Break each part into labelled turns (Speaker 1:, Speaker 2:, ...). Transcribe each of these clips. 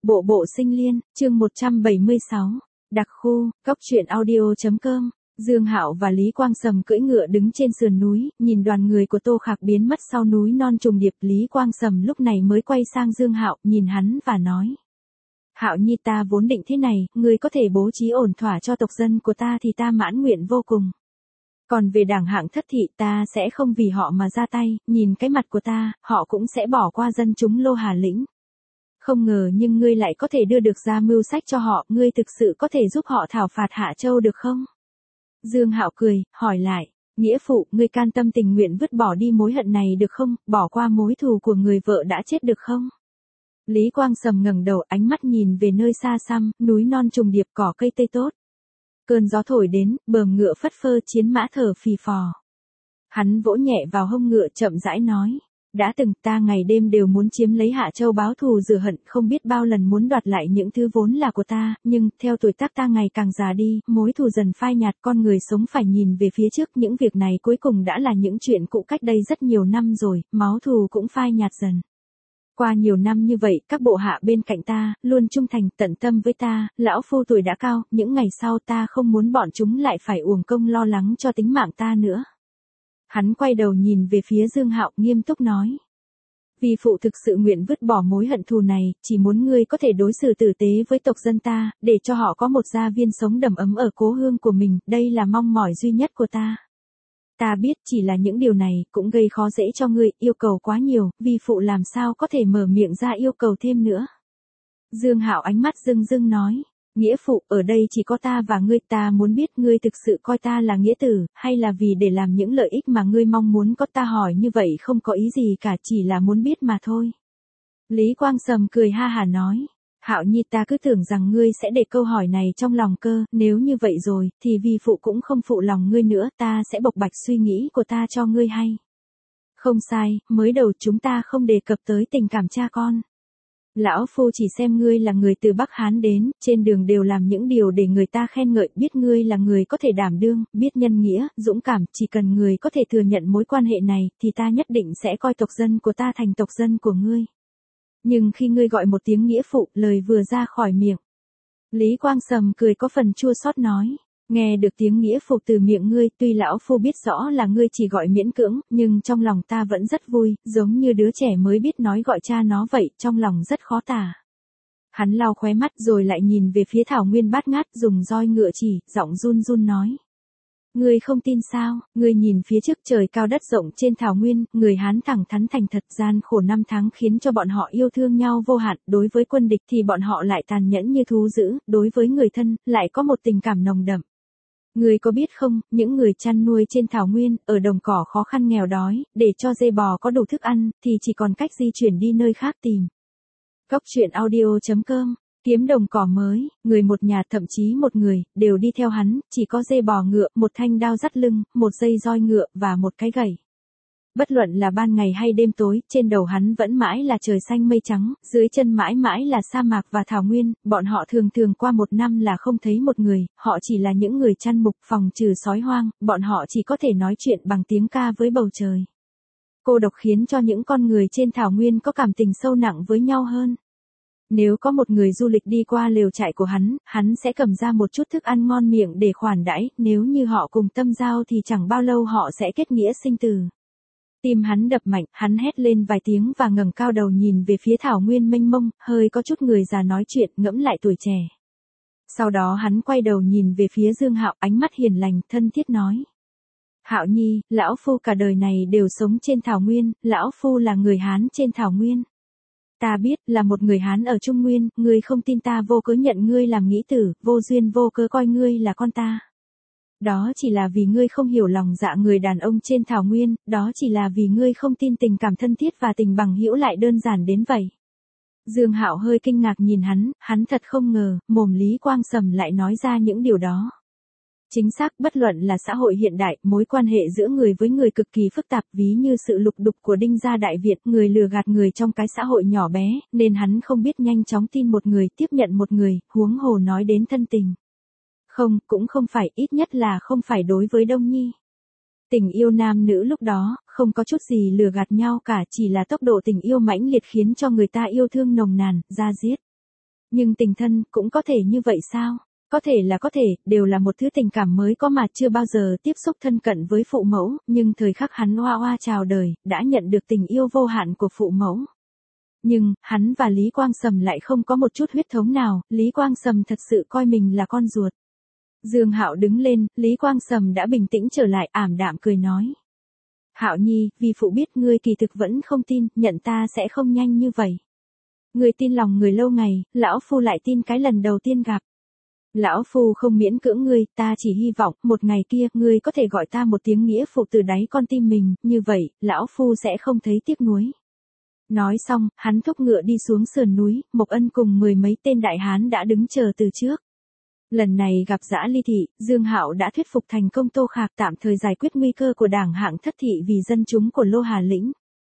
Speaker 1: Bộ bộ sinh liên, chương 176, đặc khu, cóc truyện audio.com. Dương Hạo và Lý Quang Sầm cưỡi ngựa đứng trên sườn núi, nhìn đoàn người của Tô Khạc biến mất sau núi non trùng điệp. Lý Quang Sầm lúc này mới quay sang Dương Hạo, nhìn hắn và nói: Hạo nhi, ta vốn định thế này, ngươi có thể bố trí ổn thỏa cho tộc dân của ta thì ta mãn nguyện vô cùng. Còn về đảng hạng thất thị, ta sẽ không vì họ mà ra tay, nhìn cái mặt của ta, họ cũng sẽ bỏ qua dân chúng Lô Hà Lĩnh. Không ngờ nhưng ngươi lại có thể đưa được ra mưu sách cho họ, ngươi thực sự có thể giúp họ thảo phạt Hạ Châu được không? Dương Hạo cười, hỏi lại: Nghĩa phụ, ngươi can tâm tình nguyện vứt bỏ đi mối hận này được không, bỏ qua mối thù của người vợ đã chết được không? Lý Quang Sầm ngẩng đầu, ánh mắt nhìn về nơi xa xăm, núi non trùng điệp, cỏ cây tươi tốt. Cơn gió thổi đến, bờm ngựa phất phơ, chiến mã thở phì phò. Hắn vỗ nhẹ vào hông ngựa, chậm rãi nói: Đã từng ta ngày đêm đều muốn chiếm lấy Hạ Châu báo thù rửa hận, không biết bao lần muốn đoạt lại những thứ vốn là của ta, nhưng theo tuổi tác ta ngày càng già đi, mối thù dần phai nhạt, con người sống phải nhìn về phía trước, những việc này cuối cùng đã là những chuyện cũ cách đây rất nhiều năm rồi, máu thù cũng phai nhạt dần. Qua nhiều năm như vậy, các bộ hạ bên cạnh ta, luôn trung thành, tận tâm với ta, lão phu tuổi đã cao, những ngày sau ta không muốn bọn chúng lại phải uổng công lo lắng cho tính mạng ta nữa. Hắn quay đầu nhìn về phía Dương Hạo, nghiêm túc nói: Vì phụ thực sự nguyện vứt bỏ mối hận thù này, chỉ muốn ngươi có thể đối xử tử tế với tộc dân ta, để cho họ có một gia viên sống đầm ấm ở cố hương của mình, đây là mong mỏi duy nhất của ta. Ta biết chỉ là những điều này cũng gây khó dễ cho ngươi, yêu cầu quá nhiều, vì phụ làm sao có thể mở miệng ra yêu cầu thêm nữa. Dương Hạo ánh mắt rưng rưng nói: Nghĩa phụ, ở đây chỉ có ta và ngươi, ta muốn biết ngươi thực sự coi ta là nghĩa tử, hay là vì để làm những lợi ích mà ngươi mong muốn có. Ta hỏi như vậy không có ý gì cả, chỉ là muốn biết mà thôi. Lý Quang Sầm cười ha hả nói: Hạo nhi, ta cứ tưởng rằng ngươi sẽ để câu hỏi này trong lòng cơ, nếu như vậy rồi, thì vì phụ cũng không phụ lòng ngươi nữa, ta sẽ bộc bạch suy nghĩ của ta cho ngươi hay. Không sai, mới đầu chúng ta không đề cập tới tình cảm cha con. Lão phu chỉ xem ngươi là người từ Bắc Hán đến, trên đường đều làm những điều để người ta khen ngợi, biết ngươi là người có thể đảm đương, biết nhân nghĩa, dũng cảm, chỉ cần người có thể thừa nhận mối quan hệ này, thì ta nhất định sẽ coi tộc dân của ta thành tộc dân của ngươi. Nhưng khi ngươi gọi một tiếng nghĩa phụ, lời vừa ra khỏi miệng, Lý Quang Sầm cười có phần chua xót nói: Nghe được tiếng nghĩa phụ từ miệng ngươi, tuy lão phu biết rõ là ngươi chỉ gọi miễn cưỡng, nhưng trong lòng ta vẫn rất vui, giống như đứa trẻ mới biết nói gọi cha nó vậy, trong lòng rất khó tả. Hắn lau khóe mắt rồi lại nhìn về phía Thảo Nguyên bát ngát, dùng roi ngựa chỉ, giọng run run nói: Ngươi không tin sao? Ngươi nhìn phía trước, trời cao đất rộng trên Thảo Nguyên, người Hán thẳng thắn thành thật, gian khổ năm tháng khiến cho bọn họ yêu thương nhau vô hạn, đối với quân địch thì bọn họ lại tàn nhẫn như thú dữ, đối với người thân lại có một tình cảm nồng đậm. Ngươi có biết không, những người chăn nuôi trên Thảo Nguyên, ở đồng cỏ khó khăn nghèo đói, để cho dê bò có đủ thức ăn, thì chỉ còn cách di chuyển đi nơi khác tìm. Cóc truyện audio.com. Kiếm đồng cỏ mới, người một nhà, thậm chí một người, đều đi theo hắn, chỉ có dê bò ngựa, một thanh đao dắt lưng, một dây roi ngựa, và một cái gậy. Bất luận là ban ngày hay đêm tối, trên đầu hắn vẫn mãi là trời xanh mây trắng, dưới chân mãi mãi là sa mạc và thảo nguyên, bọn họ thường thường qua một năm là không thấy một người, họ chỉ là những người chăn mục, phòng trừ sói hoang, bọn họ chỉ có thể nói chuyện bằng tiếng ca với bầu trời. Cô độc khiến cho những con người trên thảo nguyên có cảm tình sâu nặng với nhau hơn. Nếu có một người du lịch đi qua lều trại của hắn sẽ cầm ra một chút thức ăn ngon miệng để khoản đãi, nếu như họ cùng tâm giao thì chẳng bao lâu họ sẽ kết nghĩa sinh tử. Tim hắn đập mạnh, hắn hét lên vài tiếng và ngẩng cao đầu nhìn về phía thảo nguyên mênh mông, hơi có chút người già nói chuyện, ngẫm lại tuổi trẻ. Sau đó hắn quay đầu nhìn về phía Dương Hạo, ánh mắt hiền lành, thân thiết nói: Hạo nhi, lão phu cả đời này đều sống trên thảo nguyên, lão phu là người Hán trên thảo nguyên. Ta biết, là một người Hán ở Trung Nguyên, ngươi không tin ta vô cớ nhận ngươi làm nghĩa tử, vô duyên vô cớ coi ngươi là con ta. Đó chỉ là vì ngươi không hiểu lòng dạ người đàn ông trên thảo nguyên, đó chỉ là vì ngươi không tin tình cảm thân thiết và tình bằng hữu lại đơn giản đến vậy. Dương Hạo hơi kinh ngạc nhìn hắn thật không ngờ, mồm Lý Quang Sầm lại nói ra những điều đó. Chính xác, bất luận là xã hội hiện đại, mối quan hệ giữa người với người cực kỳ phức tạp, ví như sự lục đục của Đinh gia Đại Việt, người lừa gạt người trong cái xã hội nhỏ bé, nên hắn không biết nhanh chóng tin một người, tiếp nhận một người, huống hồ nói đến thân tình. Không, cũng không phải, ít nhất là không phải đối với Đông Nhi. Tình yêu nam nữ lúc đó, không có chút gì lừa gạt nhau cả, chỉ là tốc độ tình yêu mãnh liệt khiến cho người ta yêu thương nồng nàn, da diết. Nhưng tình thân cũng có thể như vậy sao? Có thể là có thể, đều là một thứ tình cảm mới có mà chưa bao giờ tiếp xúc thân cận với phụ mẫu, nhưng thời khắc hắn hoa hoa chào đời, đã nhận được tình yêu vô hạn của phụ mẫu. Nhưng, hắn và Lý Quang Sầm lại không có một chút huyết thống nào, Lý Quang Sầm thật sự coi mình là con ruột. Dương Hạo đứng lên, Lý Quang Sầm đã bình tĩnh trở lại, ảm đạm cười nói. Hạo Nhi, vì phụ biết ngươi kỳ thực vẫn không tin, nhận ta sẽ không nhanh như vậy. Ngươi tin lòng người lâu ngày, lão phu lại tin cái lần đầu tiên gặp. Lão phu không miễn cưỡng ngươi, ta chỉ hy vọng, một ngày kia, ngươi có thể gọi ta một tiếng nghĩa phụ từ đáy con tim mình, như vậy, lão phu sẽ không thấy tiếc nuối. Nói xong, hắn thúc ngựa đi xuống sườn núi, Mộc Ân cùng 10 mấy tên đại hán đã đứng chờ từ trước. Lần này gặp Dã Ly Thị, Dương Hạo đã thuyết phục thành công Tô Khạc tạm thời giải quyết nguy cơ của đảng hạng thất thị vì dân chúng của Lô Hà Lĩnh.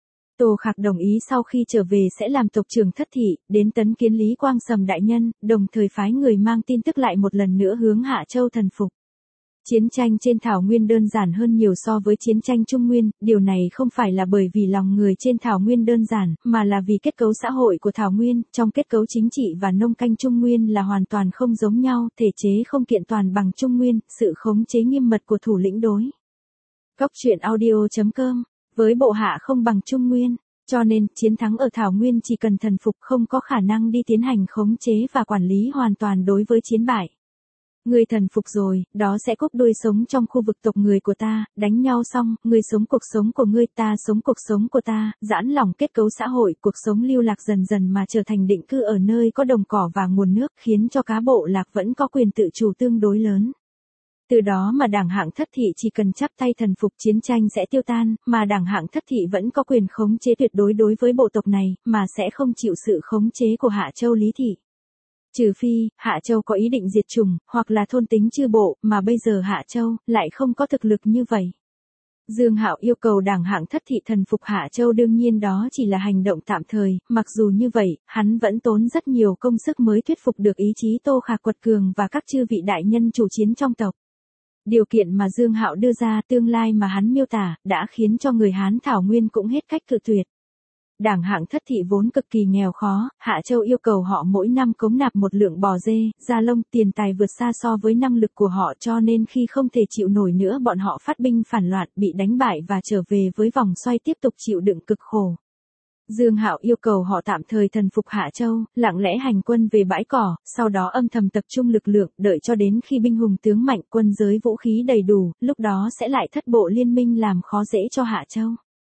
Speaker 1: Tô Khạc đồng ý sau khi trở về sẽ làm tộc trưởng thất thị, đến tấn kiến Lý Quang Sầm đại nhân, đồng thời phái người mang tin tức lại một lần nữa hướng Hạ Châu thần phục. Chiến tranh trên Thảo Nguyên đơn giản hơn nhiều so với chiến tranh Trung Nguyên, điều này không phải là bởi vì lòng người trên Thảo Nguyên đơn giản, mà là vì kết cấu xã hội của Thảo Nguyên, trong kết cấu chính trị và nông canh Trung Nguyên là hoàn toàn không giống nhau, thể chế không kiện toàn bằng Trung Nguyên, sự khống chế nghiêm mật của thủ lĩnh đối. Góc truyện audio.com, với bộ hạ không bằng Trung Nguyên, cho nên chiến thắng ở Thảo Nguyên chỉ cần thần phục không có khả năng đi tiến hành khống chế và quản lý hoàn toàn đối với chiến bại. Ngươi thần phục rồi, đó sẽ cúp đuôi sống trong khu vực tộc người của ta, đánh nhau xong, ngươi sống cuộc sống của ngươi, ta sống cuộc sống của ta, giãn lỏng kết cấu xã hội, cuộc sống lưu lạc dần dần mà trở thành định cư ở nơi có đồng cỏ và nguồn nước, khiến cho cá bộ lạc vẫn có quyền tự chủ tương đối lớn. Từ đó mà đảng hạng thất thị chỉ cần chắp tay thần phục chiến tranh sẽ tiêu tan, mà đảng hạng thất thị vẫn có quyền khống chế tuyệt đối đối với bộ tộc này, mà sẽ không chịu sự khống chế của Hạ Châu Lý Thị. Trừ phi, Hạ Châu có ý định diệt chủng, hoặc là thôn tính chư bộ, mà bây giờ Hạ Châu, lại không có thực lực như vậy. Dương Hạo yêu cầu đảng hạng thất thị thần phục Hạ Châu đương nhiên đó chỉ là hành động tạm thời, mặc dù như vậy, hắn vẫn tốn rất nhiều công sức mới thuyết phục được ý chí Tô Khạc quật cường và các chư vị đại nhân chủ chiến trong tộc. Điều kiện mà Dương Hạo đưa ra tương lai mà hắn miêu tả, đã khiến cho người Hán Thảo Nguyên cũng hết cách cự tuyệt. Đảng hạng thất thị vốn cực kỳ nghèo khó, Hạ Châu yêu cầu họ mỗi năm cống nạp một lượng bò dê, da lông, tiền tài vượt xa so với năng lực của họ cho nên khi không thể chịu nổi nữa bọn họ phát binh phản loạn, bị đánh bại và trở về với vòng xoay tiếp tục chịu đựng cực khổ. Dương Hạo yêu cầu họ tạm thời thần phục Hạ Châu, lặng lẽ hành quân về bãi cỏ, sau đó âm thầm tập trung lực lượng, đợi cho đến khi binh hùng tướng mạnh, quân giới vũ khí đầy đủ, lúc đó sẽ lại thất bộ liên minh làm khó dễ cho Hạ Châu.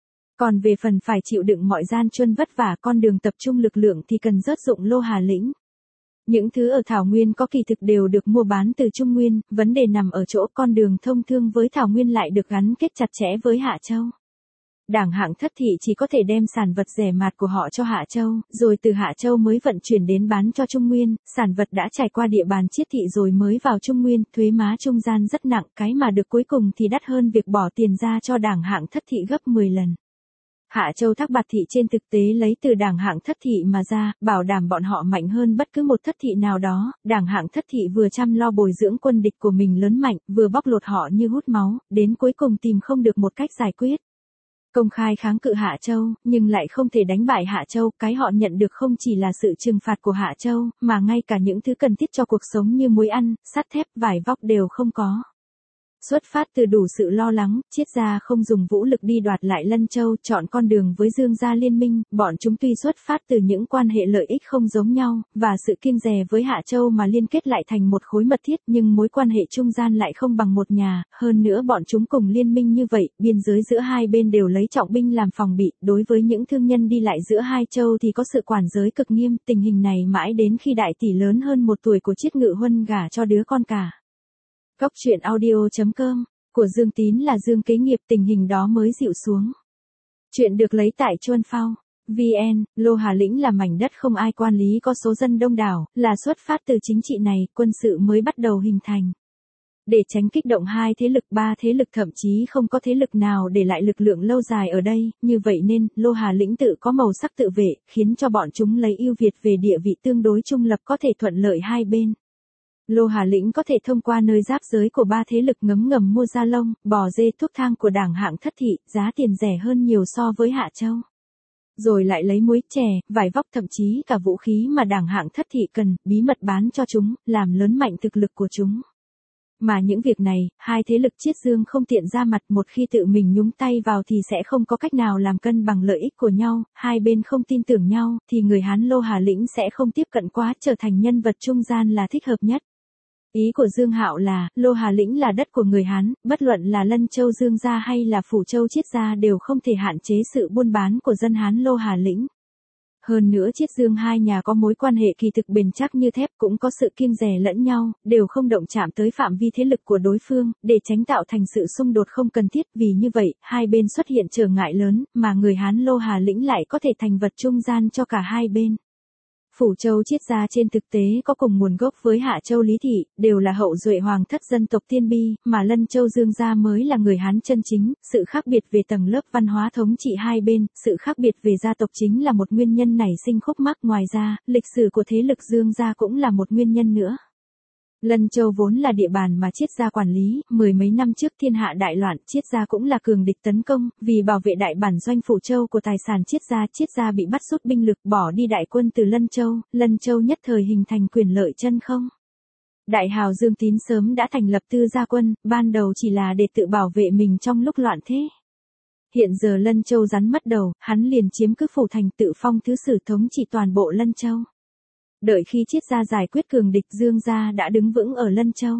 Speaker 1: Còn về phần phải chịu đựng mọi gian truân vất vả con đường tập trung lực lượng thì cần rớt dụng Lô Hà Lĩnh. Những thứ ở Thảo Nguyên có kỳ thực đều được mua bán từ Trung Nguyên, vấn đề nằm ở chỗ con đường thông thương với Thảo Nguyên lại được gắn kết chặt chẽ với Hạ Châu. Đảng hạng thất thị chỉ có thể đem sản vật rẻ mạt của họ cho Hạ Châu, rồi từ Hạ Châu mới vận chuyển đến bán cho Trung Nguyên, sản vật đã trải qua địa bàn chiết thị rồi mới vào Trung Nguyên, thuế má trung gian rất nặng, cái mà được cuối cùng thì đắt hơn việc bỏ tiền ra cho đảng hạng thất thị gấp 10 lần. Hạ Châu Thác Bạt thị trên thực tế lấy từ đảng hạng thất thị mà ra, bảo đảm bọn họ mạnh hơn bất cứ một thất thị nào đó, đảng hạng thất thị vừa chăm lo bồi dưỡng quân địch của mình lớn mạnh, vừa bóc lột họ như hút máu, đến cuối cùng tìm không được một cách giải quyết. Công khai kháng cự Hạ Châu, nhưng lại không thể đánh bại Hạ Châu, cái họ nhận được không chỉ là sự trừng phạt của Hạ Châu, mà ngay cả những thứ cần thiết cho cuộc sống như muối ăn, sắt thép, vải vóc đều không có. Xuất phát từ đủ sự lo lắng, Triết gia không dùng vũ lực đi đoạt lại Lân Châu, chọn con đường với Dương gia liên minh, bọn chúng tuy xuất phát từ những quan hệ lợi ích không giống nhau, và sự kiêng dè với Hạ Châu mà liên kết lại thành một khối mật thiết, nhưng mối quan hệ trung gian lại không bằng một nhà, hơn nữa bọn chúng cùng liên minh như vậy, biên giới giữa hai bên đều lấy trọng binh làm phòng bị, đối với những thương nhân đi lại giữa hai châu thì có sự quản giới cực nghiêm, tình hình này mãi đến khi đại tỷ lớn hơn 1 tuổi của Triết Ngự Huân gả cho đứa con cả. Góc truyện audio.com, của Dương Tín là Dương kế nghiệp tình hình đó mới dịu xuống. Chuyện được lấy tại Chuân Phao, VN, Lô Hà Lĩnh là mảnh đất không ai quản lý có số dân đông đảo, là xuất phát từ chính trị này, quân sự mới bắt đầu hình thành. Để tránh kích động 2 thế lực 3 thế lực thậm chí không có thế lực nào để lại lực lượng lâu dài ở đây, như vậy nên, Lô Hà Lĩnh tự có màu sắc tự vệ, khiến cho bọn chúng lấy ưu việt về địa vị tương đối trung lập có thể thuận lợi hai bên. Lô Hà Lĩnh có thể thông qua nơi giáp giới của 3 thế lực ngấm ngầm mua da lông, bò dê thuốc thang của đảng hạng thất thị, giá tiền rẻ hơn nhiều so với Hạ Châu. Rồi lại lấy muối, chè, vải vóc thậm chí cả vũ khí mà đảng hạng thất thị cần, bí mật bán cho chúng, làm lớn mạnh thực lực của chúng. Mà những việc này, hai thế lực Chiết Dương không tiện ra mặt, một khi tự mình nhúng tay vào thì sẽ không có cách nào làm cân bằng lợi ích của nhau, hai bên không tin tưởng nhau, thì người Hán Lô Hà Lĩnh sẽ không tiếp cận quá, trở thành nhân vật trung gian là thích hợp nhất. Ý của Dương Hạo là, Lô Hà Lĩnh là đất của người Hán, bất luận là Lân Châu Dương gia hay là Phủ Châu Chiết gia đều không thể hạn chế sự buôn bán của dân Hán Lô Hà Lĩnh. Hơn nữa Chiết Dương hai nhà có mối quan hệ kỳ thực bền chắc như thép, cũng có sự kiêng dè lẫn nhau, đều không động chạm tới phạm vi thế lực của đối phương, để tránh tạo thành sự xung đột không cần thiết. Vì như vậy, hai bên xuất hiện trở ngại lớn, mà người Hán Lô Hà Lĩnh lại có thể thành vật trung gian cho cả hai bên. Phủ Châu Chiết gia trên thực tế có cùng nguồn gốc với Hạ Châu Lý Thị, đều là hậu duệ hoàng thất dân tộc Tiên Bi, mà Lân Châu Dương gia mới là người Hán chân chính. Sự khác biệt về tầng lớp văn hóa thống trị hai bên, sự khác biệt về gia tộc chính là một nguyên nhân nảy sinh khúc mắc. Ngoài ra, lịch sử của thế lực Dương gia cũng là một nguyên nhân nữa. Lân Châu vốn là địa bàn mà Chiết gia quản lý, mười mấy năm trước thiên hạ đại loạn, Chiết gia cũng là cường địch tấn công, vì bảo vệ đại bản doanh Phủ Châu của tài sản Chiết gia bị bắt rút binh lực, bỏ đi đại quân từ Lân Châu nhất thời hình thành quyền lợi chân không. Đại hào Dương Tín sớm đã thành lập tư gia quân, ban đầu chỉ là để tự bảo vệ mình trong lúc loạn thế. Hiện giờ Lân Châu rắn mất đầu, hắn liền chiếm cứ phủ thành, tự phong thứ sử thống trị toàn bộ Lân Châu. Đợi khi Chiết gia giải quyết cường địch, Dương gia đã đứng vững ở Lân Châu.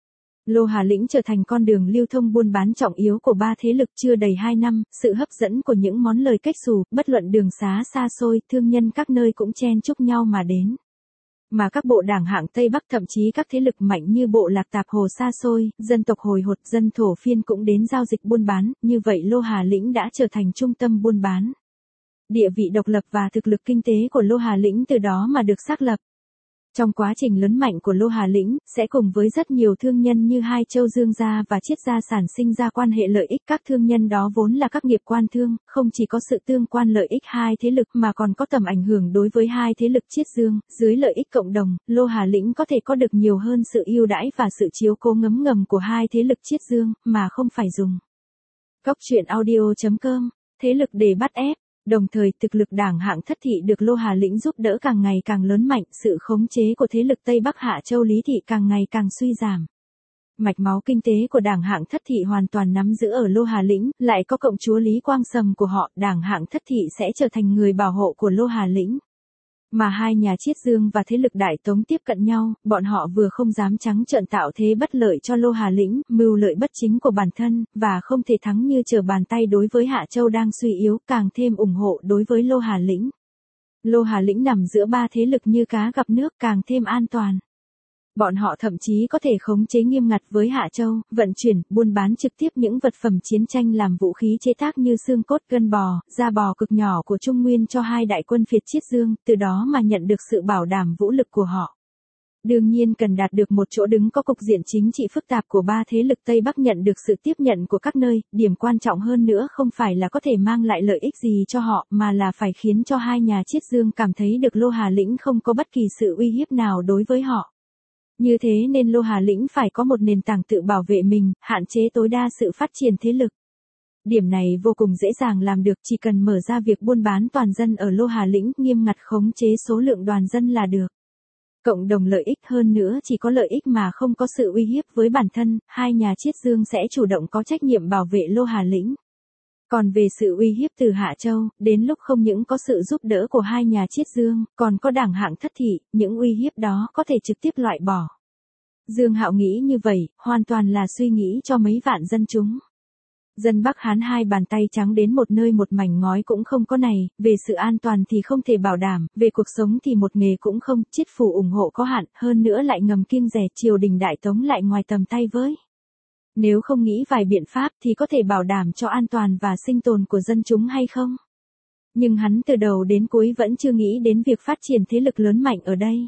Speaker 1: Lô Hà Lĩnh trở thành con đường lưu thông buôn bán trọng yếu của ba thế lực. Chưa đầy 2 năm, sự hấp dẫn của những món lời cách xù, bất luận đường xá xa xôi, thương nhân các nơi cũng chen chúc nhau mà đến. Mà các bộ đảng hạng Tây Bắc, thậm chí các thế lực mạnh như bộ Lạc Tạp Hồ xa xôi, dân tộc Hồi Hột, dân Thổ Phiên cũng đến giao dịch buôn bán, như vậy Lô Hà Lĩnh đã trở thành trung tâm buôn bán. Địa vị độc lập và thực lực kinh tế của Lô Hà Lĩnh từ đó mà được xác lập. Trong quá trình lớn mạnh của Lô Hà Lĩnh, sẽ cùng với rất nhiều thương nhân như Hai Châu Dương gia và Chiết gia sản sinh ra quan hệ lợi ích. Các thương nhân đó vốn là các nghiệp quan thương, không chỉ có sự tương quan lợi ích hai thế lực mà còn có tầm ảnh hưởng đối với hai thế lực Chiết Dương. Dưới lợi ích cộng đồng, Lô Hà Lĩnh có thể có được nhiều hơn sự ưu đãi và sự chiếu cố ngấm ngầm của hai thế lực Chiết Dương, mà không phải dùng Cóc truyện audio.com, thế lực để bắt ép. Đồng thời, thực lực đảng hạng thất thị được Lô Hà Lĩnh giúp đỡ càng ngày càng lớn mạnh, sự khống chế của thế lực Tây Bắc Hạ Châu Lý Thị càng ngày càng suy giảm. Mạch máu kinh tế của đảng hạng thất thị hoàn toàn nắm giữ ở Lô Hà Lĩnh, lại có cộng chúa Lý Quang Sầm của họ, đảng hạng thất thị sẽ trở thành người bảo hộ của Lô Hà Lĩnh. Mà hai nhà Chiết Dương và thế lực Đại Tống tiếp cận nhau, bọn họ vừa không dám trắng trợn tạo thế bất lợi cho Lô Hà Lĩnh, mưu lợi bất chính của bản thân, và không thể thắng như trở bàn tay đối với Hạ Châu đang suy yếu, càng thêm ủng hộ đối với Lô Hà Lĩnh. Lô Hà Lĩnh nằm giữa ba thế lực như cá gặp nước, càng thêm an toàn. Bọn họ thậm chí có thể khống chế nghiêm ngặt với Hạ Châu, vận chuyển, buôn bán trực tiếp những vật phẩm chiến tranh làm vũ khí chế tác như xương cốt, gân bò, da bò cực nhỏ của Trung Nguyên cho hai đại quân phiệt Chiết Dương, từ đó mà nhận được sự bảo đảm vũ lực của họ. Đương nhiên cần đạt được một chỗ đứng có cục diện chính trị phức tạp của ba thế lực Tây Bắc, nhận được sự tiếp nhận của các nơi. Điểm quan trọng hơn nữa không phải là có thể mang lại lợi ích gì cho họ, mà là phải khiến cho hai nhà Chiết Dương cảm thấy được Lô Hà Lĩnh không có bất kỳ sự uy hiếp nào đối với họ. Như thế nên Lô Hà Lĩnh phải có một nền tảng tự bảo vệ mình, hạn chế tối đa sự phát triển thế lực. Điểm này vô cùng dễ dàng làm được, chỉ cần mở ra việc buôn bán toàn dân ở Lô Hà Lĩnh, nghiêm ngặt khống chế số lượng đoàn dân là được. Cộng đồng lợi ích, hơn nữa chỉ có lợi ích mà không có sự uy hiếp với bản thân, hai nhà Chiết Dương sẽ chủ động có trách nhiệm bảo vệ Lô Hà Lĩnh. Còn về sự uy hiếp từ Hạ Châu, đến lúc không những có sự giúp đỡ của hai nhà Chiết Dương, còn có đảng hạng thất thị, những uy hiếp đó có thể trực tiếp loại bỏ. Dương Hạo nghĩ như vậy, hoàn toàn là suy nghĩ cho mấy vạn dân chúng. Dân Bắc Hán hai bàn tay trắng đến một nơi một mảnh ngói cũng không có này, về sự an toàn thì không thể bảo đảm, về cuộc sống thì một nghề cũng không, Chiết phủ ủng hộ có hạn, hơn nữa lại ngầm kiêng dè, triều đình Đại Tống lại ngoài tầm tay với. Nếu không nghĩ vài biện pháp thì có thể bảo đảm cho an toàn và sinh tồn của dân chúng hay không? Nhưng hắn từ đầu đến cuối vẫn chưa nghĩ đến việc phát triển thế lực lớn mạnh ở đây.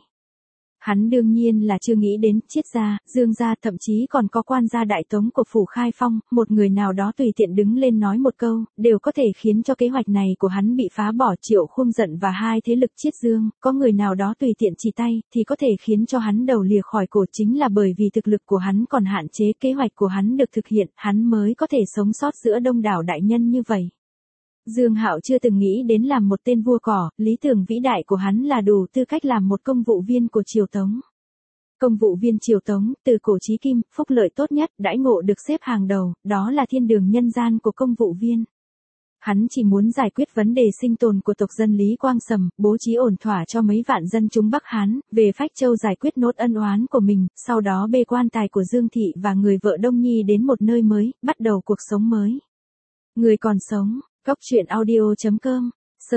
Speaker 1: Hắn đương nhiên là chưa nghĩ đến Chiết gia, Dương gia, thậm chí còn có quan gia Đại Tống của Phủ Khai Phong, một người nào đó tùy tiện đứng lên nói một câu, đều có thể khiến cho kế hoạch này của hắn bị phá bỏ. Triệu Khung giận và hai thế lực Chiết Dương, có người nào đó tùy tiện chỉ tay, thì có thể khiến cho hắn đầu lìa khỏi cổ. Chính là bởi vì thực lực của hắn còn hạn chế, kế hoạch của hắn được thực hiện, hắn mới có thể sống sót giữa đông đảo đại nhân như vậy. Dương Hạo chưa từng nghĩ đến làm một tên vua cỏ, lý tưởng vĩ đại của hắn là đủ tư cách làm một công vụ viên của triều Tống. Công vụ viên triều Tống, từ cổ chí kim, phúc lợi tốt nhất, đãi ngộ được xếp hàng đầu, đó là thiên đường nhân gian của công vụ viên. Hắn chỉ muốn giải quyết vấn đề sinh tồn của tộc dân Lý Quang Sầm, bố trí ổn thỏa cho mấy vạn dân chúng Bắc Hán, về Phách Châu giải quyết nốt ân oán của mình, sau đó bê quan tài của Dương Thị và người vợ Đông Nhi đến một nơi mới, bắt đầu cuộc sống mới. Người còn sống, Cốc truyện audio.com,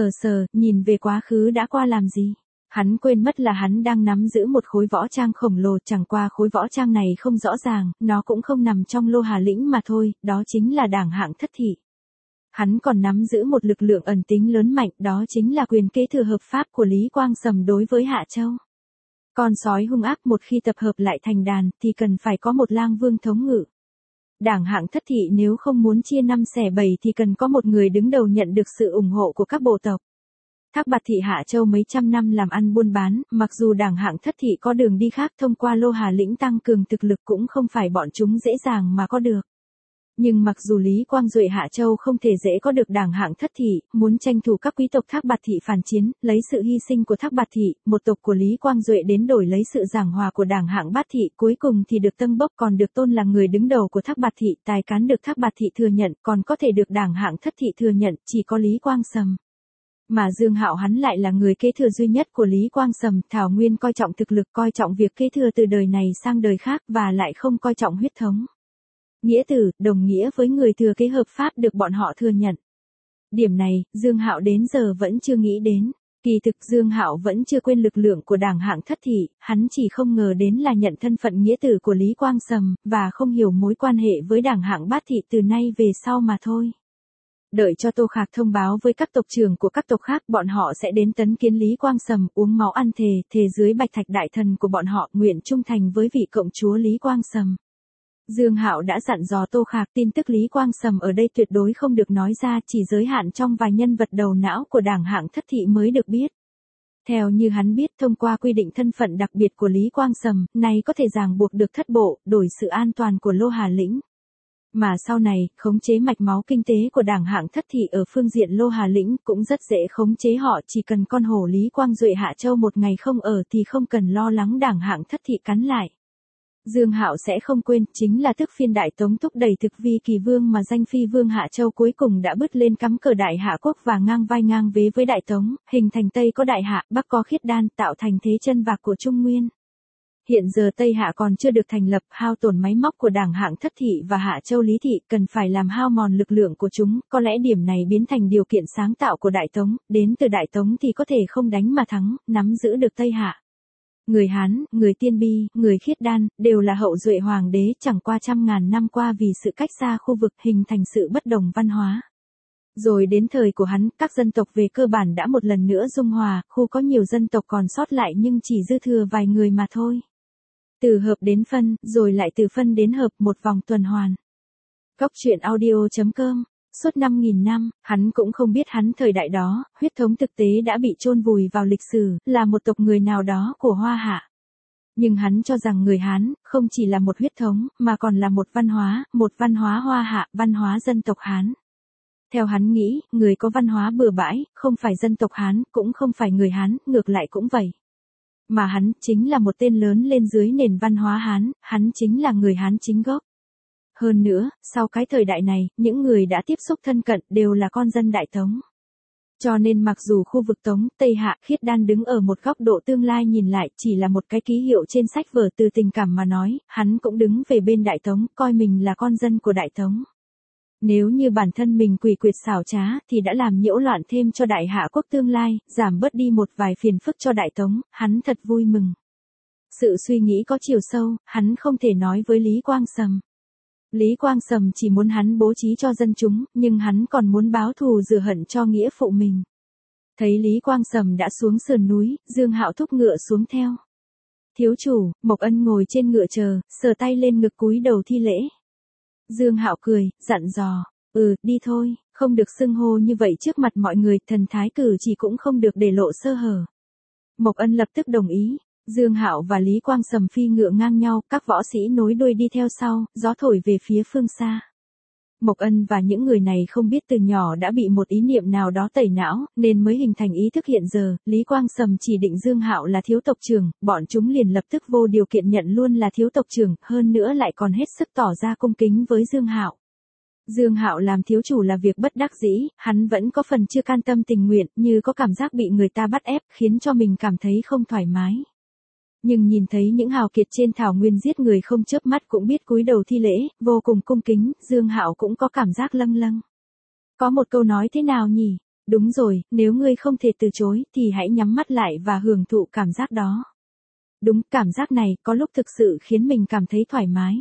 Speaker 1: nhìn về quá khứ đã qua làm gì? Hắn quên mất là hắn đang nắm giữ một khối võ trang khổng lồ, chẳng qua khối võ trang này không rõ ràng, nó cũng không nằm trong Lô Hà Lĩnh mà thôi, đó chính là Đảng Hạng Thất Thị. Hắn còn nắm giữ một lực lượng ẩn tính lớn mạnh, đó chính là quyền kế thừa hợp pháp của Lý Quang Sầm đối với Hạ Châu. Con sói hung ác một khi tập hợp lại thành đàn, thì cần phải có một lang vương thống ngự. Đảng Hạng Thất Thị nếu không muốn chia năm xẻ bảy thì cần có một người đứng đầu nhận được sự ủng hộ của các bộ tộc. Thác Bạt Thị Hạ Châu mấy trăm năm làm ăn buôn bán, mặc dù Đảng Hạng Thất Thị có đường đi khác thông qua Lô Hà Lĩnh tăng cường thực lực cũng không phải bọn chúng dễ dàng mà có được. Nhưng mặc dù Lý Quang Duệ Hạ Châu không thể dễ có được Đảng Hạng Thất Thị, muốn tranh thủ các quý tộc Thác Bạt Thị phản chiến, lấy sự hy sinh của Thác Bạt Thị, một tộc của Lý Quang Duệ đến đổi lấy sự giảng hòa của Đảng Hạng Bát Thị, cuối cùng thì được Tân Bốc còn được tôn là người đứng đầu của Thác Bạt Thị, tài cán được Thác Bạt Thị thừa nhận, còn có thể được Đảng Hạng Thất Thị thừa nhận, chỉ có Lý Quang Sầm. Mà Dương Hạo hắn lại là người kế thừa duy nhất của Lý Quang Sầm, thảo nguyên coi trọng thực lực, coi trọng việc kế thừa từ đời này sang đời khác và lại không coi trọng huyết thống. Nghĩa tử, đồng nghĩa với người thừa kế hợp pháp được bọn họ thừa nhận. Điểm này, Dương Hạo đến giờ vẫn chưa nghĩ đến. Kỳ thực Dương Hạo vẫn chưa quên lực lượng của Đảng Hạng Thất Thị, hắn chỉ không ngờ đến là nhận thân phận nghĩa tử của Lý Quang Sầm, và không hiểu mối quan hệ với Đảng Hạng Bát Thị từ nay về sau mà thôi. Đợi cho Tô Khạc thông báo với các tộc trưởng của các tộc khác, bọn họ sẽ đến tấn kiến Lý Quang Sầm, uống máu ăn thề dưới bạch thạch đại thần của bọn họ, nguyện trung thành với vị cộng chúa Lý Quang Sầm. Dương Hạo đã dặn dò Tô Khạc tin tức Lý Quang Sầm ở đây tuyệt đối không được nói ra, chỉ giới hạn trong vài nhân vật đầu não của Đảng Hạng Thất Thị mới được biết. Theo như hắn biết, thông qua quy định thân phận đặc biệt của Lý Quang Sầm, này có thể ràng buộc được thất bộ, đổi sự an toàn của Lô Hà Lĩnh. Mà sau này, khống chế mạch máu kinh tế của Đảng Hạng Thất Thị ở phương diện Lô Hà Lĩnh cũng rất dễ khống chế họ, chỉ cần con hổ Lý Quang Duệ Hạ Châu một ngày không ở thì không cần lo lắng Đảng Hạng Thất Thị cắn lại. Dương Hạo sẽ không quên, chính là thức phiên Đại Tống thúc đẩy thực vi kỳ vương mà danh phi vương Hạ Châu cuối cùng đã bứt lên cắm cờ Đại Hạ quốc và ngang vai ngang vế với Đại Tống, hình thành Tây có Đại Hạ, Bắc có Khiết Đan, tạo thành thế chân vạc của Trung Nguyên. Hiện giờ Tây Hạ còn chưa được thành lập, hao tổn máy móc của Đảng Hạng Thất Thị và Hạ Châu Lý Thị, cần phải làm hao mòn lực lượng của chúng, có lẽ điểm này biến thành điều kiện sáng tạo của Đại Tống, đến từ Đại Tống thì có thể không đánh mà thắng, nắm giữ được Tây Hạ. Người Hán, người Tiên Bi, người Khiết Đan, đều là hậu duệ hoàng đế, chẳng qua trăm ngàn năm qua vì sự cách xa khu vực hình thành sự bất đồng văn hóa. Rồi đến thời của hắn, các dân tộc về cơ bản đã một lần nữa dung hòa, khu có nhiều dân tộc còn sót lại nhưng chỉ dư thừa vài người mà thôi. Từ hợp đến phân, rồi lại từ phân đến hợp, một vòng tuần hoàn. Cốc truyện audio.com. Suốt 5.000 năm, hắn cũng không biết hắn thời đại đó, huyết thống thực tế đã bị chôn vùi vào lịch sử, là một tộc người nào đó của Hoa Hạ. Nhưng hắn cho rằng người Hán, không chỉ là một huyết thống, mà còn là một văn hóa Hoa Hạ, văn hóa dân tộc Hán. Theo hắn nghĩ, người có văn hóa bừa bãi, không phải dân tộc Hán, cũng không phải người Hán, ngược lại cũng vậy. Mà hắn, chính là một tên lớn lên dưới nền văn hóa Hán, hắn chính là người Hán chính gốc. Hơn nữa, sau cái thời đại này, những người đã tiếp xúc thân cận đều là con dân Đại Tống. Cho nên mặc dù khu vực Tống, Tây Hạ, Khiết Đan đứng ở một góc độ tương lai nhìn lại chỉ là một cái ký hiệu trên sách vở từ tình cảm mà nói, hắn cũng đứng về bên Đại Tống, coi mình là con dân của Đại Tống. Nếu như bản thân mình quỷ quyệt xảo trá thì đã làm nhiễu loạn thêm cho Đại Hạ quốc tương lai, giảm bớt đi một vài phiền phức cho Đại Tống, hắn thật vui mừng. Sự suy nghĩ có chiều sâu, hắn không thể nói với Lý Quang Sầm. Lý Quang Sầm chỉ muốn hắn bố trí cho dân chúng, nhưng hắn còn muốn báo thù rửa hận cho nghĩa phụ mình. Thấy Lý Quang Sầm đã xuống sườn núi, Dương Hạo thúc ngựa xuống theo. Thiếu chủ, Mộc Ân ngồi trên ngựa chờ, sờ tay lên ngực cúi đầu thi lễ. Dương Hạo cười, dặn dò, đi thôi, không được xưng hô như vậy trước mặt mọi người, thần thái cử chỉ cũng không được để lộ sơ hở. Mộc Ân lập tức đồng ý. Dương Hạo và Lý Quang Sầm phi ngựa ngang nhau, các võ sĩ nối đuôi đi theo sau, gió thổi về phía phương xa. Mộc Ân và những người này không biết từ nhỏ đã bị một ý niệm nào đó tẩy não, nên mới hình thành ý thức hiện giờ, Lý Quang Sầm chỉ định Dương Hạo là thiếu tộc trưởng, bọn chúng liền lập tức vô điều kiện nhận luôn là thiếu tộc trưởng, hơn nữa lại còn hết sức tỏ ra cung kính với Dương Hạo. Dương Hạo làm thiếu chủ là việc bất đắc dĩ, hắn vẫn có phần chưa can tâm tình nguyện, như có cảm giác bị người ta bắt ép, khiến cho mình cảm thấy không thoải mái. Nhưng nhìn thấy những hào kiệt trên thảo nguyên giết người không chớp mắt cũng biết cúi đầu thi lễ, vô cùng cung kính, Dương Hạo cũng có cảm giác lâng lâng. Có một câu nói thế nào nhỉ? Đúng rồi, nếu ngươi không thể từ chối, thì hãy nhắm mắt lại và hưởng thụ cảm giác đó. Đúng, cảm giác này, có lúc thực sự khiến mình cảm thấy thoải mái.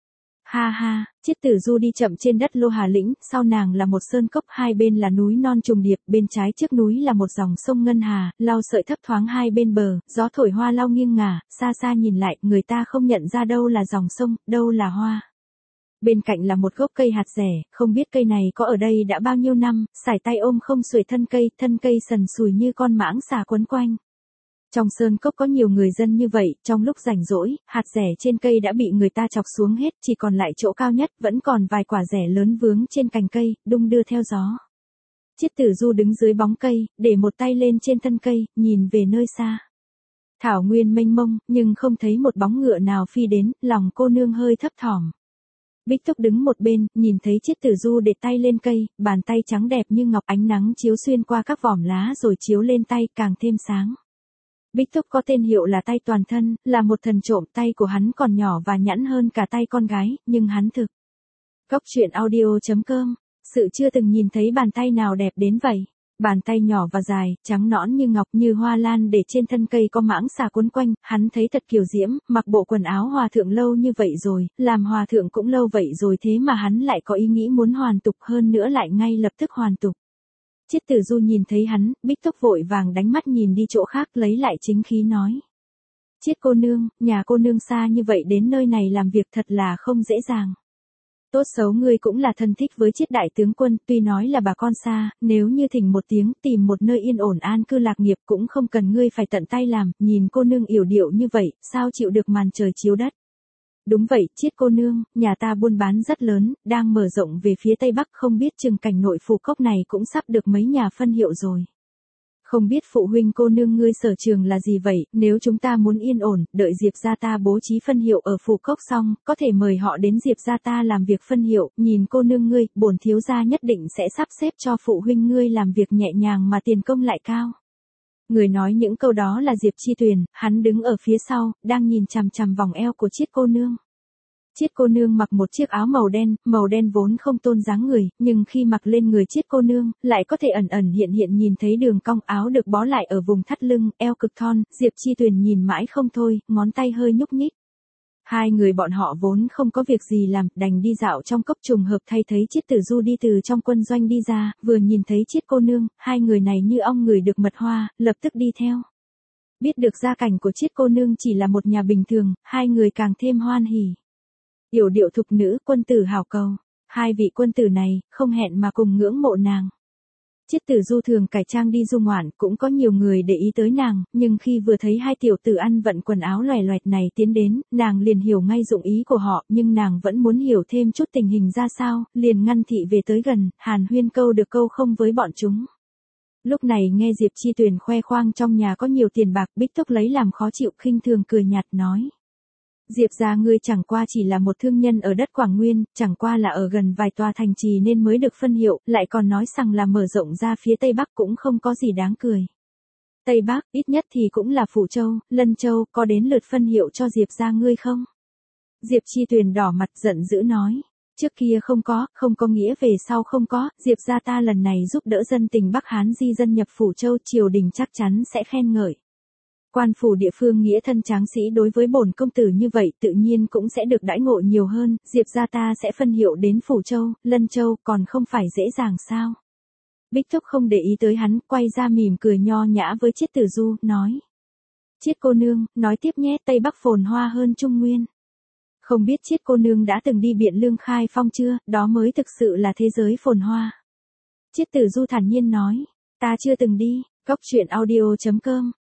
Speaker 1: Ha ha, Chiết Tử Du đi chậm trên đất Lô Hà Lĩnh, sau nàng là một sơn cốc, hai bên là núi non trùng điệp, bên trái trước núi là một dòng sông ngân hà, lau sợi thấp thoáng hai bên bờ, gió thổi hoa lau nghiêng ngả, xa xa nhìn lại, người ta không nhận ra đâu là dòng sông, đâu là hoa. Bên cạnh là một gốc cây hạt rẻ, không biết cây này có ở đây đã bao nhiêu năm, sải tay ôm không xuể thân cây sần sùi như con mãng xà quấn quanh. Trong sơn cốc có nhiều người dân như vậy, trong lúc rảnh rỗi, hạt rẻ trên cây đã bị người ta chọc xuống hết, chỉ còn lại chỗ cao nhất, vẫn còn vài quả rẻ lớn vướng trên cành cây, đung đưa theo gió. Chiết Tử Du đứng dưới bóng cây, để một tay lên trên thân cây, nhìn về nơi xa. Thảo nguyên mênh mông, nhưng không thấy một bóng ngựa nào phi đến, lòng cô nương hơi thấp thỏm. Bích Túc đứng một bên, nhìn thấy Chiết Tử Du để tay lên cây, bàn tay trắng đẹp như ngọc, ánh nắng chiếu xuyên qua các vòm lá rồi chiếu lên tay, càng thêm sáng. Bích Túc có tên hiệu là tay toàn thân, là một thần trộm, tay của hắn còn nhỏ và nhẵn hơn cả tay con gái, nhưng hắn thực. Góc truyện audio.com, sự chưa từng nhìn thấy bàn tay nào đẹp đến vậy. Bàn tay nhỏ và dài, trắng nõn như ngọc như hoa lan để trên thân cây có mãng xà quấn quanh, hắn thấy thật kiều diễm, mặc bộ quần áo hòa thượng lâu như vậy rồi, làm hòa thượng cũng lâu vậy rồi thế mà hắn lại có ý nghĩ muốn hoàn tục hơn nữa lại ngay lập tức hoàn tục. Chiết Tử Du nhìn thấy hắn, Bích Túc vội vàng đánh mắt nhìn đi chỗ khác lấy lại chính khí nói. Chiết cô nương, nhà cô nương xa như vậy đến nơi này làm việc thật là không dễ dàng. Tốt xấu ngươi cũng là thân thích với Chiết đại tướng quân, tuy nói là bà con xa, nếu như thỉnh một tiếng tìm một nơi yên ổn an cư lạc nghiệp cũng không cần ngươi phải tận tay làm, nhìn cô nương yểu điệu như vậy, sao chịu được màn trời chiếu đất. Đúng vậy, Chiết cô nương, nhà ta buôn bán rất lớn, đang mở rộng về phía tây bắc, không biết chừng cảnh nội phù cốc này cũng sắp được mấy nhà phân hiệu rồi. Không biết phụ huynh cô nương ngươi sở trường là gì vậy, nếu chúng ta muốn yên ổn, đợi Diệp gia ta bố trí phân hiệu ở phù cốc xong, có thể mời họ đến Diệp gia ta làm việc phân hiệu, nhìn cô nương ngươi, bổn thiếu gia nhất định sẽ sắp xếp cho phụ huynh ngươi làm việc nhẹ nhàng mà tiền công lại cao. Người nói những câu đó là Diệp Chi Tuyền, hắn đứng ở phía sau, đang nhìn chằm chằm vòng eo của Chiết cô nương. Chiết cô nương mặc một chiếc áo màu đen vốn không tôn dáng người, nhưng khi mặc lên người Chiết cô nương, lại có thể ẩn ẩn hiện nhìn thấy đường cong áo được bó lại ở vùng thắt lưng, eo cực thon, Diệp Chi Tuyền nhìn mãi không thôi, ngón tay hơi nhúc nhích. Hai người bọn họ vốn không có việc gì làm, đành đi dạo trong cốc, trùng hợp thay thấy Chiết Tử Du đi từ trong quân doanh đi ra, vừa nhìn thấy Chiết cô nương, hai người này như ong ngửi được mật hoa, lập tức đi theo. Biết được gia cảnh của Chiết cô nương chỉ là một nhà bình thường, hai người càng thêm hoan hỉ. Yểu điệu thục nữ, quân tử hảo cầu. Hai vị quân tử này, không hẹn mà cùng ngưỡng mộ nàng. Chiết Tử Du thường cải trang đi du ngoạn, cũng có nhiều người để ý tới nàng, nhưng khi vừa thấy hai tiểu tử ăn vận quần áo loè loẹt này tiến đến, nàng liền hiểu ngay dụng ý của họ, nhưng nàng vẫn muốn hiểu thêm chút tình hình ra sao, liền ngăn thị về tới gần, hàn huyên câu được câu không với bọn chúng. Lúc này nghe Diệp Chi Tuyền khoe khoang trong nhà có nhiều tiền bạc, Bích Túc lấy làm khó chịu, khinh thường cười nhạt nói. Diệp gia ngươi chẳng qua chỉ là một thương nhân ở đất Quảng Nguyên, chẳng qua là ở gần vài tòa thành trì nên mới được phân hiệu, lại còn nói rằng là mở rộng ra phía Tây Bắc cũng không có gì đáng cười. Tây Bắc, ít nhất thì cũng là Phủ Châu, Lân Châu, có đến lượt phân hiệu cho Diệp gia ngươi không? Diệp Chi Tuyền đỏ mặt giận dữ nói. Trước kia không có nghĩa về sau không có, Diệp gia ta lần này giúp đỡ dân tình Bắc Hán di dân nhập Phủ Châu, triều đình chắc chắn sẽ khen ngợi. Quan phủ địa phương nghĩa thân tráng sĩ đối với bổn công tử như vậy tự nhiên cũng sẽ được đãi ngộ nhiều hơn, Diệp gia ta sẽ phân hiệu đến Phủ Châu, Lân Châu, còn không phải dễ dàng sao? Bích Túc không để ý tới hắn, quay ra mỉm cười nho nhã với Chiết Tử Du, nói. Chiết cô nương, nói tiếp nhé, Tây Bắc phồn hoa hơn Trung Nguyên. Không biết Chiết cô nương đã từng đi Biện Lương Khai Phong chưa, đó mới thực sự là thế giới phồn hoa. Chiết Tử Du thản nhiên nói, ta chưa từng đi, góc truyện audio.com.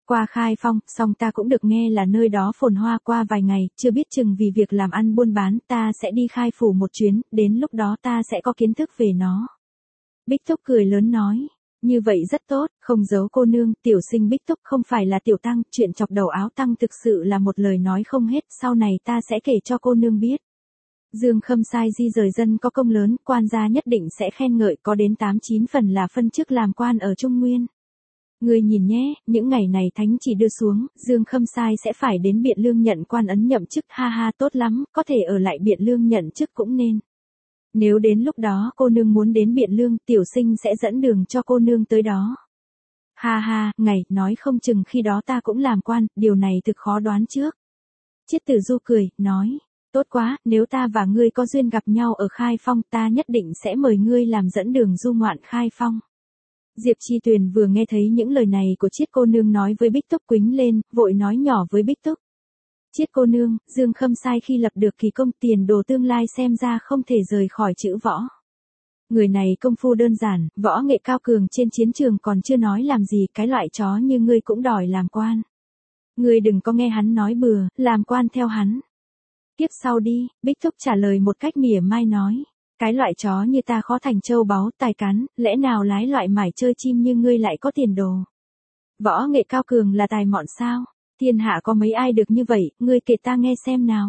Speaker 1: Qua Khai Phong, xong ta cũng được nghe là nơi đó phồn hoa qua vài ngày, chưa biết chừng vì việc làm ăn buôn bán, ta sẽ đi Khai Phủ một chuyến, đến lúc đó ta sẽ có kiến thức về nó. Bích Túc cười lớn nói. Như vậy rất tốt, không giấu cô nương, tiểu sinh Bích Túc không phải là tiểu tăng, chuyện chọc đầu áo tăng thực sự là một lời nói không hết, sau này ta sẽ kể cho cô nương biết. Dương Khâm Sai di rời dân có công lớn, quan gia nhất định sẽ khen ngợi, có đến 8-9 phần là phân chức làm quan ở Trung Nguyên. Ngươi nhìn nhé, những ngày này thánh chỉ đưa xuống, Dương Khâm Sai sẽ phải đến Biện Lương nhận quan ấn nhậm chức, ha ha tốt lắm, có thể ở lại Biện Lương nhận chức cũng nên. Nếu đến lúc đó cô nương muốn đến Biện Lương, tiểu sinh sẽ dẫn đường cho cô nương tới đó. Ha ha, ngày, nói không chừng khi đó ta cũng làm quan, điều này thực khó đoán trước. Chiết Tử Du cười, nói, tốt quá, nếu ta và ngươi có duyên gặp nhau ở Khai Phong, ta nhất định sẽ mời ngươi làm dẫn đường du ngoạn Khai Phong. Diệp Chi Tuyền vừa nghe thấy những lời này của Chiết cô nương nói với Bích Túc quính lên, vội nói nhỏ với Bích Túc. Chiết cô nương, Dương Khâm Sai khi lập được kỳ công tiền đồ tương lai xem ra không thể rời khỏi chữ võ. Người này công phu đơn giản, võ nghệ cao cường trên chiến trường còn chưa nói làm gì, cái loại chó như ngươi cũng đòi làm quan. Ngươi đừng có nghe hắn nói bừa, làm quan theo hắn. Tiếp sau đi, Bích Túc trả lời một cách mỉa mai nói. Cái loại chó như ta khó thành châu báu, tài cán, lẽ nào lái loại mải chơi chim như ngươi lại có tiền đồ. Võ nghệ cao cường là tài mọn sao? Thiên hạ có mấy ai được như vậy, ngươi kể ta nghe xem nào.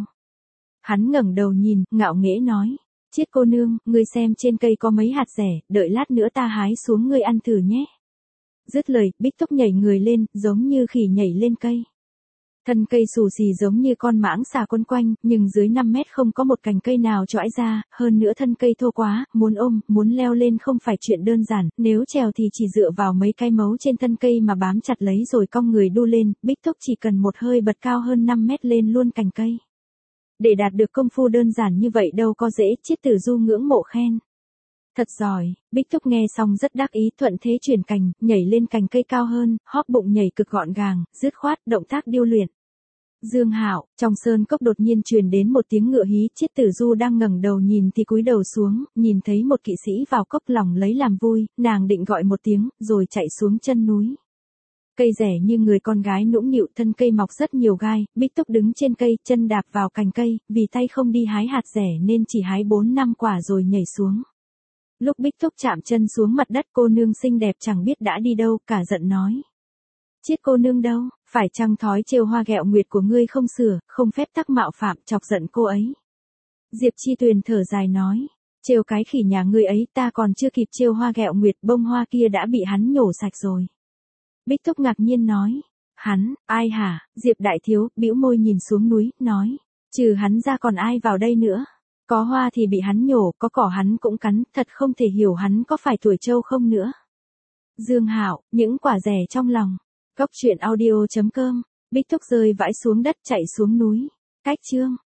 Speaker 1: Hắn ngẩng đầu nhìn, ngạo nghễ nói. Chiết cô nương, ngươi xem trên cây có mấy hạt rẻ, đợi lát nữa ta hái xuống ngươi ăn thử nhé. Dứt lời, Bích Túc nhảy người lên, giống như khỉ nhảy lên cây. Thân cây xù xì giống như con mãng xà quấn quanh, nhưng dưới 5 mét không có một cành cây nào chõi ra, hơn nữa thân cây thô quá, muốn ôm, muốn leo lên không phải chuyện đơn giản, nếu trèo thì chỉ dựa vào mấy cái mấu trên thân cây mà bám chặt lấy rồi cong người đu lên, Bích Túc chỉ cần một hơi bật cao hơn 5 mét lên luôn cành cây. Để đạt được công phu đơn giản như vậy đâu có dễ, Chiết Tử Du ngưỡng mộ khen. Thật giỏi, Bích Túc nghe xong rất đắc ý, thuận thế chuyển cành, nhảy lên cành cây cao hơn, hóp bụng nhảy cực gọn gàng, dứt khoát, động tác điêu luyện. Dương Hạo, trong sơn cốc đột nhiên truyền đến một tiếng ngựa hí, Chiết Tử Du đang ngẩng đầu nhìn thì cúi đầu xuống, nhìn thấy một kỵ sĩ vào cốc lòng lấy làm vui, nàng định gọi một tiếng, rồi chạy xuống chân núi. Cây rẻ như người con gái nũng nịu, thân cây mọc rất nhiều gai, Bích Túc đứng trên cây, chân đạp vào cành cây, vì tay không đi hái hạt rẻ nên chỉ hái 4-5 quả rồi nhảy xuống. Lúc Bích Túc chạm chân xuống mặt đất, cô nương xinh đẹp chẳng biết đã đi đâu, cả giận nói. Chiết cô nương đâu, phải chăng thói trêu hoa ghẹo nguyệt của ngươi không sửa, không phép tắc mạo phạm, chọc giận cô ấy. Diệp Chi Tuyền thở dài nói, trêu cái khỉ nhà ngươi ấy, ta còn chưa kịp trêu hoa ghẹo nguyệt, bông hoa kia đã bị hắn nhổ sạch rồi. Bích Túc ngạc nhiên nói, hắn, ai hả? Diệp đại thiếu, bĩu môi nhìn xuống núi, nói, trừ hắn ra còn ai vào đây nữa? Có hoa thì bị hắn nhổ, có cỏ hắn cũng cắn, thật không thể hiểu hắn có phải tuổi trâu không nữa. Dương Hạo, những quả rẻ trong lòng. Góc truyện audio.com, Bích Túc rơi vãi xuống đất chạy xuống núi. Cách chương.